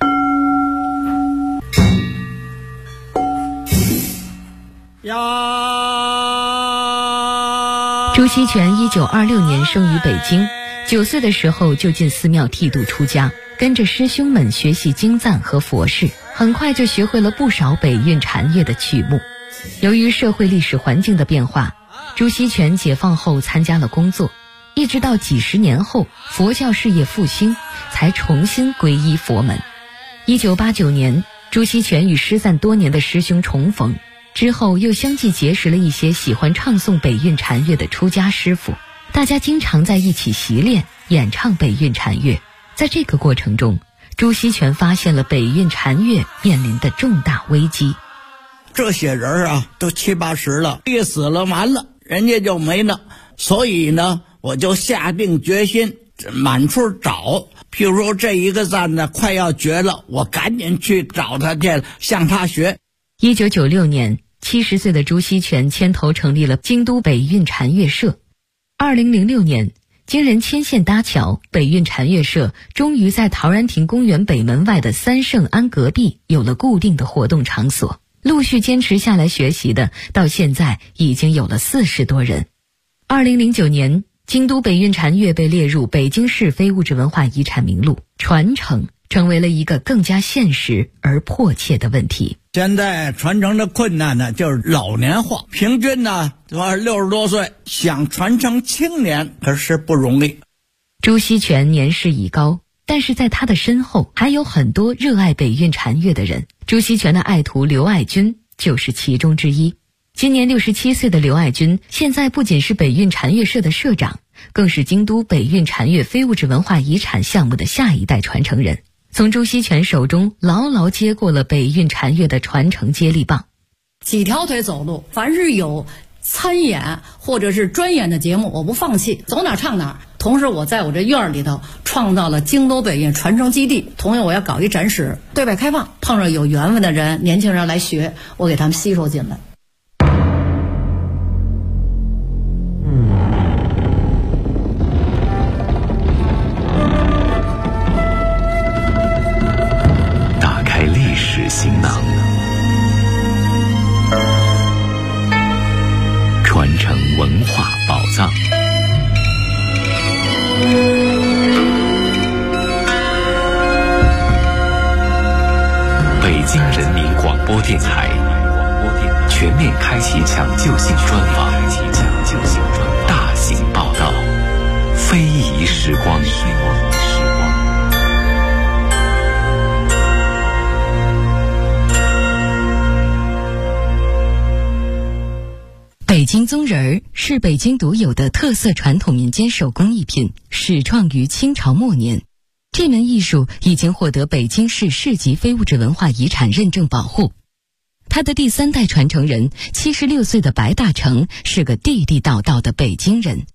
G: 朱锡全1926年生于北京，9岁的时候就进寺庙剃度出家，跟着师兄们学习经赞和佛事，很快就学会了不少北韵禅乐的曲目。由于社会历史环境的变化，朱锡全解放后参加了工作，一直到几十年后佛教事业复兴，才重新皈依佛门。1989年，朱锡全与失散多年的师兄重逢，之后又相继结识了一些喜欢唱诵北韵禅乐的出家师傅，大家经常在一起习练演唱北韵禅乐。在这个过程中，朱锡全发现了北韵禅乐面临的重大危机。
H: 这些人啊都70、80了，一死了完了，人家就没了。所以呢，我就下定决心满处找，譬如说这一个赞呢快要绝了，我赶紧去找他去，向他学。
G: 1996年，70岁的朱锡全牵头成立了京都北韵禅乐社。2006年，经人牵线搭桥，北韵禅乐社终于在陶然亭公园北门外的三圣庵隔壁有了固定的活动场所。陆续坚持下来学习的，到现在已经有了40多人。2009年，京都北韵禅乐被列入北京市非物质文化遗产名录，传承成为了一个更加现实而迫切的问题。
H: 现在传承的困难呢，就是老年化，平均呢60多岁，想传承青年可是不容易。
G: 朱锡全年事已高，但是在他的身后还有很多热爱北韵禅乐的人。朱锡全的爱徒刘爱军就是其中之一。今年67岁的刘爱军，现在不仅是北韵禅乐社的社长，更是京都北韵禅乐非物质文化遗产项目的下一代传承人，从朱锡全手中牢牢接过了北韵禅乐的传承接力棒。
I: 几条腿走路，凡是有参演或者是专演的节目，我不放弃，走哪唱哪。同时我在我这院里头创造了京都北韵传承基地，同样我要搞一展示，对外开放，碰上有缘分的人，年轻人来学，我给他们吸收进来。
B: 打开历史行囊，传承文化宝藏。
J: 京人民广播电台全面开启抢救性专访，大型报道，非遗时光。
G: 北京宗人儿是北京独有的特色传统民间手工艺品，始创于清朝末年。这门艺术已经获得北京市市级非物质文化遗产认证保护。他的第3代传承人76岁的白大成是个地地道道的北京人。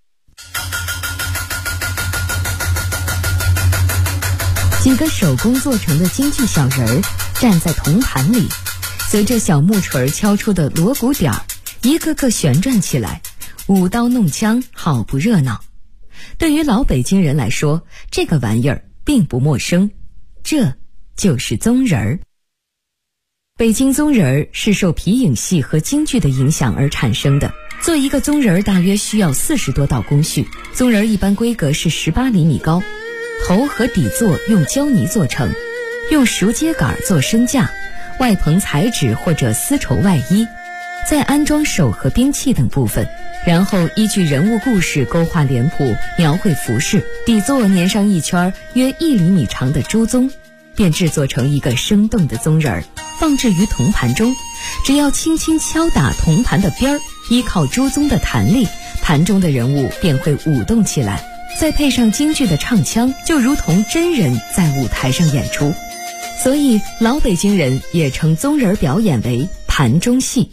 G: 几个手工做成的京剧小人儿站在铜盘里，随着小木锤敲出的锣鼓点儿，一个个旋转起来，舞刀弄枪，好不热闹。对于老北京人来说，这个玩意儿并不陌生，这就是宗人儿。北京宗人儿是受皮影戏和京剧的影响而产生的。做一个宗人儿大约需要40多道工序。宗人儿一般规格是18厘米高，头和底座用胶泥做成，用熟秸秆做身架，外棚彩纸或者丝绸外衣，再安装手和兵器等部分，然后依据人物故事勾画脸谱，描绘服饰，底座粘上一圈约1厘米长的朱宗，便制作成一个生动的宗人儿，放置于铜盘中。只要轻轻敲打铜盘的边儿，依靠朱宗的弹力，盘中的人物便会舞动起来，再配上京剧的唱腔，就如同真人在舞台上演出。所以老北京人也称宗人表演为盘中戏。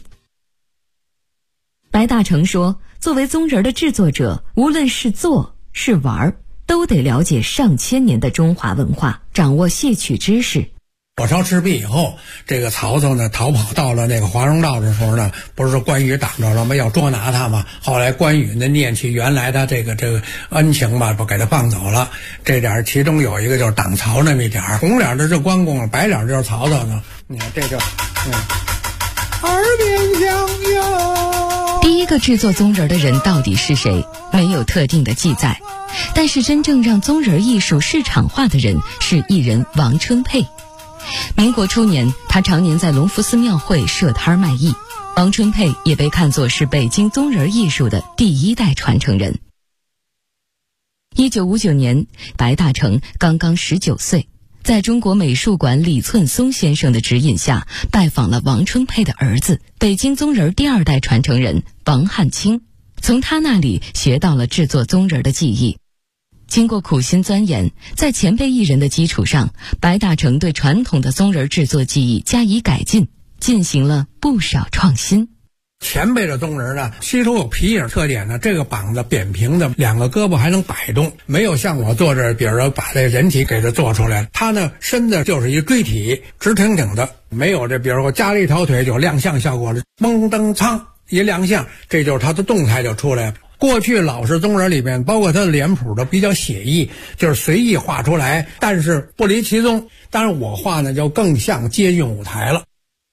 G: 白大成说，作为宗人的制作者，无论是做是玩，都得了解上千年的中华文化，掌握戏曲知识。
H: 火烧赤壁以后，这个曹操呢逃跑到了那个华容道的时候呢，不是说关羽挡着了吗？要捉拿他嘛。后来关羽呢念起原来的这个恩情吧，不给他放走了。这点其中有一个就是挡曹那么一点，红脸的是关公，白脸就是曹操呢。你看这就耳边响哟。
G: 第一个制作宗人的人到底是谁，没有特定的记载。但是真正让宗人艺术市场化的人是艺人王春佩。民国初年，他常年在隆福寺庙会设摊卖艺。王春佩也被看作是北京宗人艺术的第1代传承人。1959年，白大成刚刚19岁，在中国美术馆李寸松先生的指引下，拜访了王春佩的儿子，北京宗人第2代传承人王汉卿，从他那里学到了制作宗人的技艺。经过苦心钻研，在前辈艺人的基础上，白大成对传统的宗人制作技艺加以改进，进行了不少创新。
H: 前辈的宗人呢，吸收有皮影特点呢，这个膀子扁平的，2个胳膊还能摆动，没有像我做这，比如说把这人体给它做出来，他呢身子就是一锥体，直挺挺的，没有这，比如说加了一条腿就亮相效果了，蒙登苍一亮相，这就是他的动态就出来了。过去老式宗人里面，包括他的脸谱都比较写意，就是随意画出来，但是不离其宗。当然我画呢就更像接近舞台了。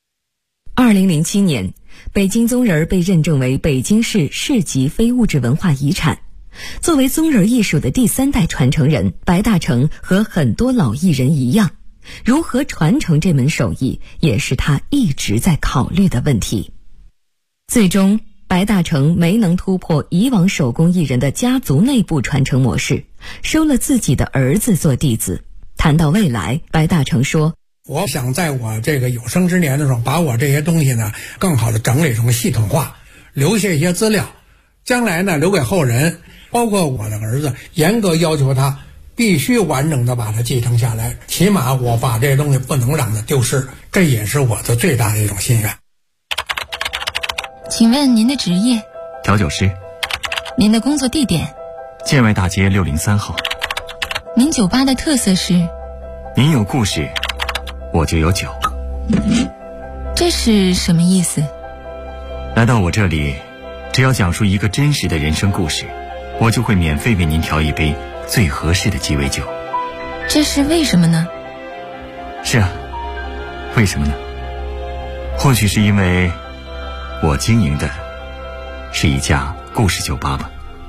G: 2007年，北京宗人被认证为北京市市级非物质文化遗产。作为宗人艺术的第3代传承人，白大成和很多老艺人一样，如何传承这门手艺，也是他一直在考虑的问题。最终白大成没能突破以往手工艺人的家族内部传承模式，收了自己的儿子做弟子。谈到未来，白大成说，
H: 我想在我这个有生之年的时候，把我这些东西呢更好的整理成系统化，留下一些资料，将来呢留给后人，包括我的儿子，严格要求他必须完整的把它继承下来，起码我把这些东西不能让它丢失，这也是我的最大的一种心愿。
K: 请问您的职业？
L: 调酒师。
K: 您的工作地点？
L: 建外大街603号。
K: 您酒吧的特色是？
L: 您有故事，我就有酒。
K: 这是什么意思？
L: 来到我这里，只要讲述一个真实的人生故事，我就会免费为您调一杯最合适的鸡尾酒。
K: 这是为什么呢？
L: 是啊，为什么呢？或许是因为我经营的是一家故事酒吧吧。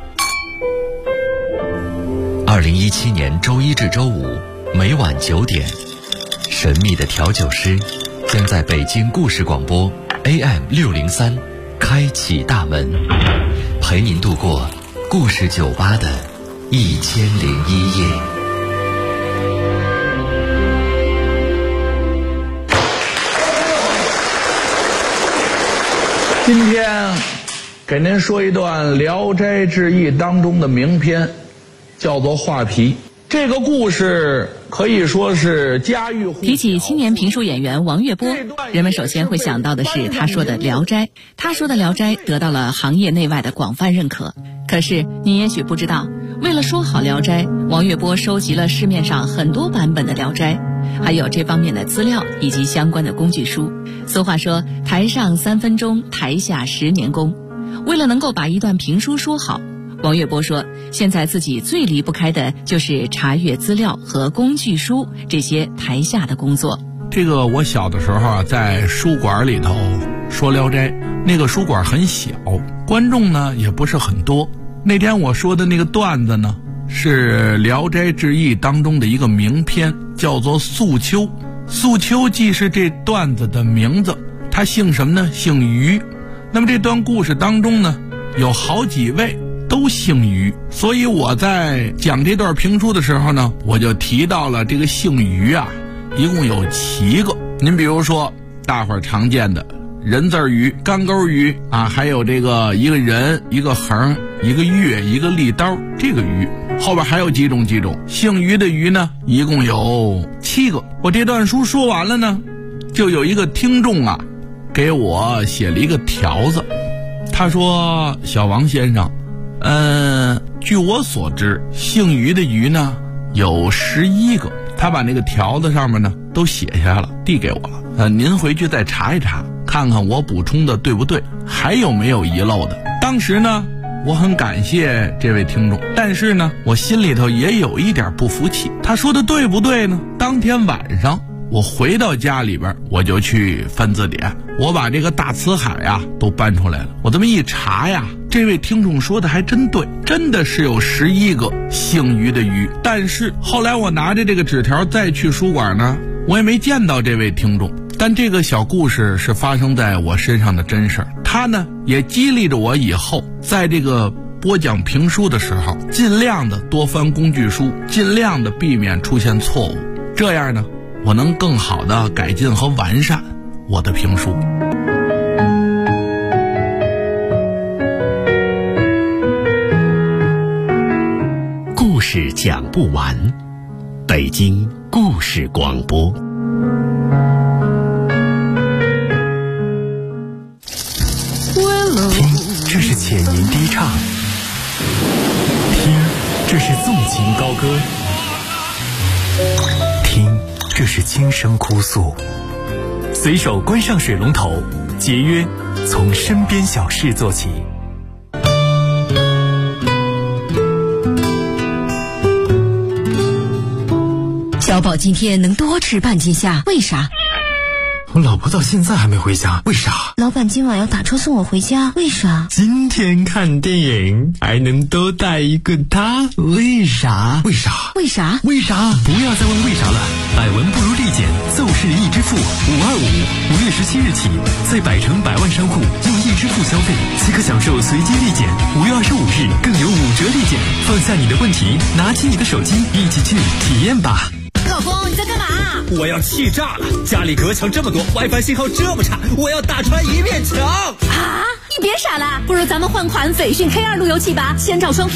J: 2017年周一至周五每晚9点，神秘的调酒师将在北京故事广播 AM603 开启大门，陪您度过故事酒吧的1001夜。
M: 今天给您说一段《聊斋志异》当中的名篇，叫做《画皮》。这个故事可以说是家喻户晓。
C: 提起青年评书演员王月波，人们首先会想到的是他说的《聊斋》。他说的《聊斋》得到了行业内外的广泛认可。可是你也许不知道，为了说好《聊斋》，王月波收集了市面上很多版本的《聊斋》，还有这方面的资料以及相关的工具书。俗话说，台上3分钟，台下10年功。为了能够把一段评书说好，王月波说，现在自己最离不开的就是查阅资料和工具书这些台下的工作。
M: 这个我小的时候啊，在书馆里头说《聊斋》，那个书馆很小，观众呢也不是很多。那天我说的那个段子呢，是《聊斋志异》当中的一个名篇，叫做《素秋》。素秋既是这段子的名字，他姓什么呢？姓于。那么这段故事当中呢，有好几位都姓于，所以我在讲这段评书的时候呢，我就提到了这个姓于啊，一共有7个。您比如说大伙儿常见的人字鱼、干钩鱼啊，还有这个一个人、一个横、一个月、一个利刀，这个鱼后边还有几种姓于的鱼呢，一共有7个。我这段书说完了呢，就有一个听众啊给我写了一个条子，他说：小王先生，据我所知，姓于的于呢有11个。他把那个条子上面呢都写下来了，递给我了。您回去再查一查，看看我补充的对不对，还有没有遗漏的。当时呢，我很感谢这位听众，但是呢，我心里头也有一点不服气。他说的对不对呢？当天晚上我回到家里边，我就去翻字典，我把这个大辞海呀都搬出来了。我这么一查呀，这位听众说的还真对，真的是有11个姓于的于。但是后来我拿着这个纸条再去书馆呢，我也没见到这位听众。但这个小故事是发生在我身上的真事儿，它呢也激励着我以后在这个播讲评书的时候，尽量的多翻工具书，尽量的避免出现错误，这样呢我能更好的改进和完善我的评书。
J: 故事讲不完，北京故事广播。听，这是浅吟低唱；听，这是纵情高歌；听，这是轻声哭诉。随手关上水龙头，节约从身边小事做起。
N: 小宝今天能多吃半斤虾，为啥？
O: 我老婆到现在还没回家，为啥？
N: 老板今晚要打车送我回家，为啥？
O: 今天看电影还能多带一个他，为啥？为啥？
N: 为啥？
O: 为啥？不要再问为啥了，百闻不如立减，奏事易支付525，5月17日起，在百城百万商户用易支付消费，即可享受随机立减，5月25日更有5折立减。放下你的问题，拿起你的手机，一起去体验吧。
N: 老公，你在干嘛？
F: 我要气炸了！家里隔墙这么多 ，WiFi 信号这么差，我要打穿一面墙！
N: 啊！你别傻了，不如咱们换款斐讯K2路由器吧，先找双